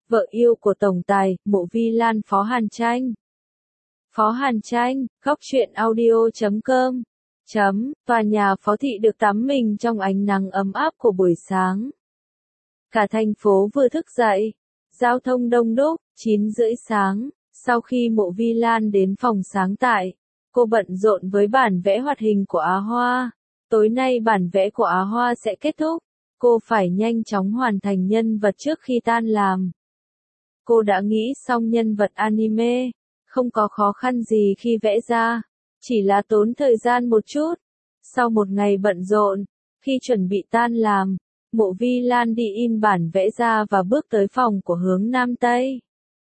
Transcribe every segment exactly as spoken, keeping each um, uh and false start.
vợ yêu của tổng tài, Mộ Vi Lan Phó Hàn Tranh. Phó Hàn Tranh, góc truyện audio chấm com. Chấm, tòa nhà Phó Thị được tắm mình trong ánh nắng ấm áp của buổi sáng. Cả thành phố vừa thức dậy. Giao thông đông đúc, chín rưỡi sáng, sau khi Mộ Vi Lan đến phòng sáng tại, cô bận rộn với bản vẽ hoạt hình của Á Hoa. Tối nay bản vẽ của Á Hoa sẽ kết thúc, cô phải nhanh chóng hoàn thành nhân vật trước khi tan làm. Cô đã nghĩ xong nhân vật anime, không có khó khăn gì khi vẽ ra, chỉ là tốn thời gian một chút. Sau một ngày bận rộn, khi chuẩn bị tan làm, Mộ Vi Lan đi in bản vẽ ra và bước tới phòng của Hướng Nam Tây.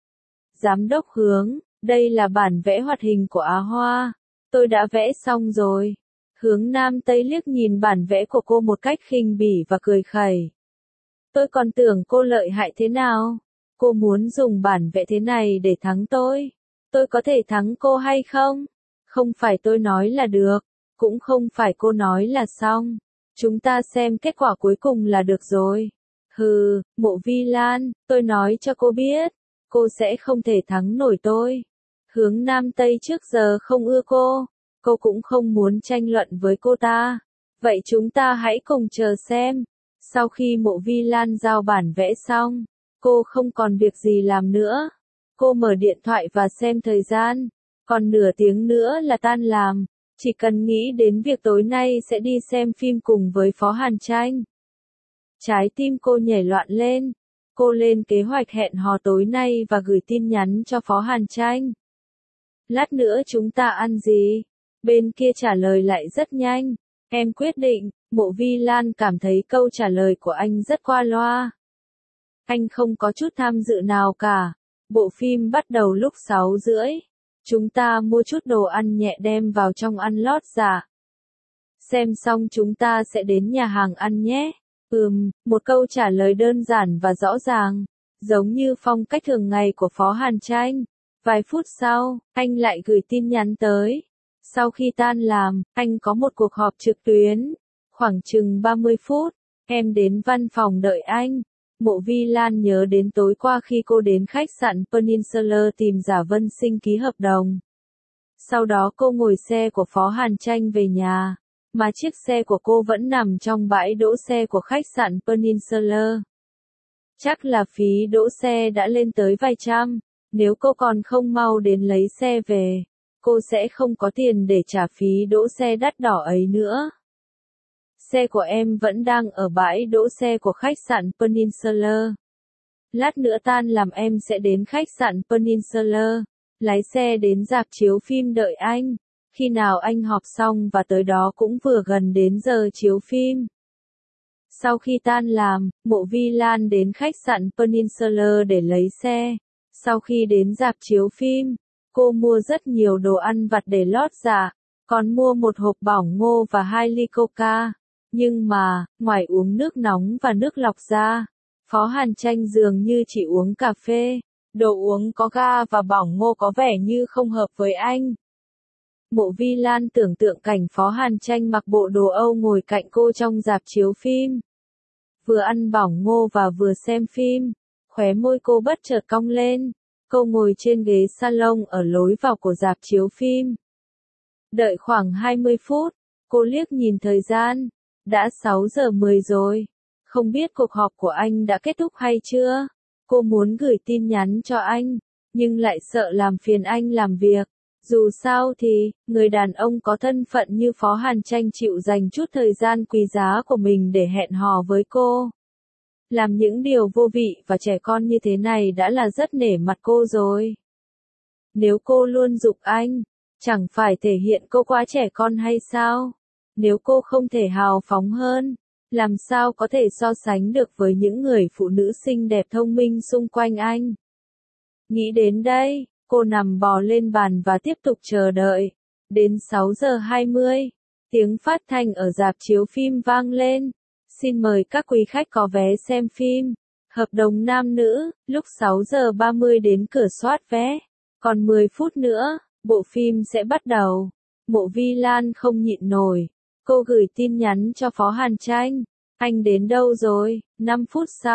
Giám đốc Hướng, đây là bản vẽ hoạt hình của Á Hoa, tôi đã vẽ xong rồi. Hướng Nam Tây liếc nhìn bản vẽ của cô một cách khinh bỉ và cười khẩy. Tôi còn tưởng cô lợi hại thế nào, cô muốn dùng bản vẽ thế này để thắng tôi. Tôi có thể thắng cô hay không? Không phải tôi nói là được, cũng không phải cô nói là xong. Chúng ta xem kết quả cuối cùng là được rồi. Hừ, Mộ Vi Lan, tôi nói cho cô biết, cô sẽ không thể thắng nổi tôi. Hướng Nam Tây trước giờ không ưa cô, cô cũng không muốn tranh luận với cô ta. Vậy chúng ta hãy cùng chờ xem. Sau khi Mộ Vi Lan giao bản vẽ xong, cô không còn việc gì làm nữa. Cô mở điện thoại và xem thời gian, còn nửa tiếng nữa là tan làm. Chỉ cần nghĩ đến việc tối nay sẽ đi xem phim cùng với Phó Hàn Tranh. Trái tim cô nhảy loạn lên. Cô lên kế hoạch hẹn hò tối nay và gửi tin nhắn cho Phó Hàn Tranh. Lát nữa chúng ta ăn gì? Bên kia trả lời lại rất nhanh. Em quyết định. Mộ Vi Lan cảm thấy câu trả lời của anh rất qua loa. Anh không có chút tham dự nào cả. Bộ phim bắt đầu lúc sáu rưỡi. Chúng ta mua chút đồ ăn nhẹ đem vào trong ăn lót dạ. Xem xong chúng ta sẽ đến nhà hàng ăn nhé. Ừm, một câu trả lời đơn giản và rõ ràng, giống như phong cách thường ngày của Phó Hàn Tranh. Vài phút sau, anh lại gửi tin nhắn tới. Sau khi tan làm, anh có một cuộc họp trực tuyến. Khoảng chừng ba mươi phút, em đến văn phòng đợi anh. Mộ Vi Lan nhớ đến tối qua khi cô đến khách sạn Peninsula tìm Giả Vân Sinh ký hợp đồng. Sau đó cô ngồi xe của Phó Hàn Tranh về nhà, mà chiếc xe của cô vẫn nằm trong bãi đỗ xe của khách sạn Peninsula. Chắc là phí đỗ xe đã lên tới vài trăm, nếu cô còn không mau đến lấy xe về, cô sẽ không có tiền để trả phí đỗ xe đắt đỏ ấy nữa. Xe của em vẫn đang ở bãi đỗ xe của khách sạn Peninsula. Lát nữa tan làm em sẽ đến khách sạn Peninsula, lái xe đến rạp chiếu phim đợi anh. Khi nào anh họp xong và tới đó cũng vừa gần đến giờ chiếu phim. Sau khi tan làm, Mộ Vi Lan đến khách sạn Peninsula để lấy xe. Sau khi đến rạp chiếu phim, cô mua rất nhiều đồ ăn vặt để lót dạ, còn mua một hộp bỏng ngô và hai ly coca. Nhưng mà, ngoài uống nước nóng và nước lọc ra, Phó Hàn Tranh dường như chỉ uống cà phê. Đồ uống có ga và bỏng ngô có vẻ như không hợp với anh. Mộ Vi Lan tưởng tượng cảnh Phó Hàn Tranh mặc bộ đồ Âu ngồi cạnh cô trong rạp chiếu phim. Vừa ăn bỏng ngô và vừa xem phim, khóe môi cô bất chợt cong lên. Cô ngồi trên ghế salon ở lối vào của rạp chiếu phim. Đợi khoảng hai mươi phút, cô liếc nhìn thời gian. Đã sáu giờ mười rồi. Không biết cuộc họp của anh đã kết thúc hay chưa? Cô muốn gửi tin nhắn cho anh, nhưng lại sợ làm phiền anh làm việc. Dù sao thì, người đàn ông có thân phận như Phó Hàn Tranh chịu dành chút thời gian quý giá của mình để hẹn hò với cô. Làm những điều vô vị và trẻ con như thế này đã là rất nể mặt cô rồi. Nếu cô luôn giục anh, chẳng phải thể hiện cô quá trẻ con hay sao? Nếu cô không thể hào phóng hơn, làm sao có thể so sánh được với những người phụ nữ xinh đẹp thông minh xung quanh anh? Nghĩ đến đây, cô nằm bò lên bàn và tiếp tục chờ đợi. Đến sáu giờ hai mươi, tiếng phát thanh ở rạp chiếu phim vang lên. Xin mời các quý khách có vé xem phim. Hợp đồng nam nữ, lúc sáu giờ ba mươi đến cửa soát vé. Còn mười phút nữa, bộ phim sẽ bắt đầu. Mộ Vi Lan không nhịn nổi. Cô gửi tin nhắn cho Phó Hàn Tranh. Anh đến đâu rồi? năm phút sau,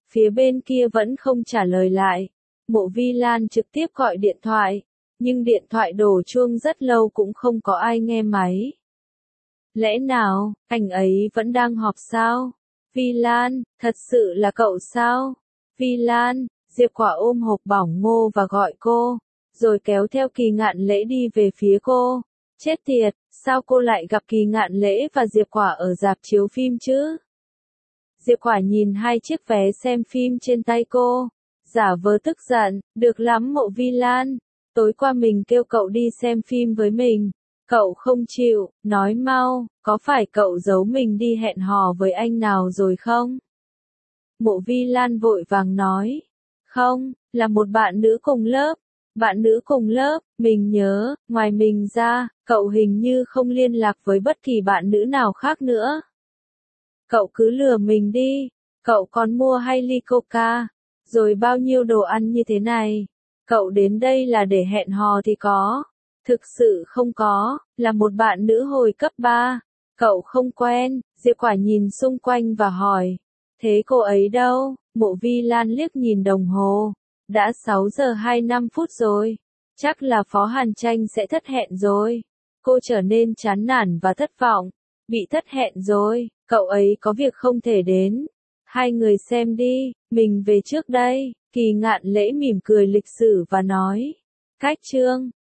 Phía bên kia vẫn không trả lời lại. Mộ Vi Lan trực tiếp gọi điện thoại, nhưng điện thoại đổ chuông rất lâu cũng không có ai nghe máy. Lẽ nào, anh ấy vẫn đang họp sao? Vi Lan, thật sự là cậu sao? Vi Lan, Diệp Quả ôm hộp bỏng ngô và gọi cô, rồi kéo theo Kỳ Ngạn Lễ đi về phía cô. Chết tiệt, sao cô lại gặp Kỳ Ngạn Lễ và Diệp Quả ở rạp chiếu phim chứ? Diệp Quả nhìn hai chiếc vé xem phim trên tay cô, giả vờ tức giận, được lắm Mộ Vi Lan, tối qua mình kêu cậu đi xem phim với mình, cậu không chịu, nói mau, có phải cậu giấu mình đi hẹn hò với anh nào rồi không? Mộ Vi Lan vội vàng nói, không, là một bạn nữ cùng lớp. Bạn nữ cùng lớp, mình nhớ, ngoài mình ra, cậu hình như không liên lạc với bất kỳ bạn nữ nào khác nữa. Cậu cứ lừa mình đi, cậu còn mua hai ly coca, rồi bao nhiêu đồ ăn như thế này. Cậu đến đây là để hẹn hò thì có. Thực sự không có, là một bạn nữ hồi cấp ba. Cậu không quen, Diệp Quả nhìn xung quanh và hỏi. Thế cô ấy đâu? Mộ Vi Lan liếc nhìn đồng hồ. Đã sáu giờ hai mươi lăm phút rồi. Chắc là Phó Hàn Tranh sẽ thất hẹn rồi. Cô trở nên chán nản và thất vọng. Bị thất hẹn rồi, cậu ấy có việc không thể đến. Hai người xem đi, mình về trước đây. Kỳ Ngạn Lễ mỉm cười lịch sự và nói. Cách chương.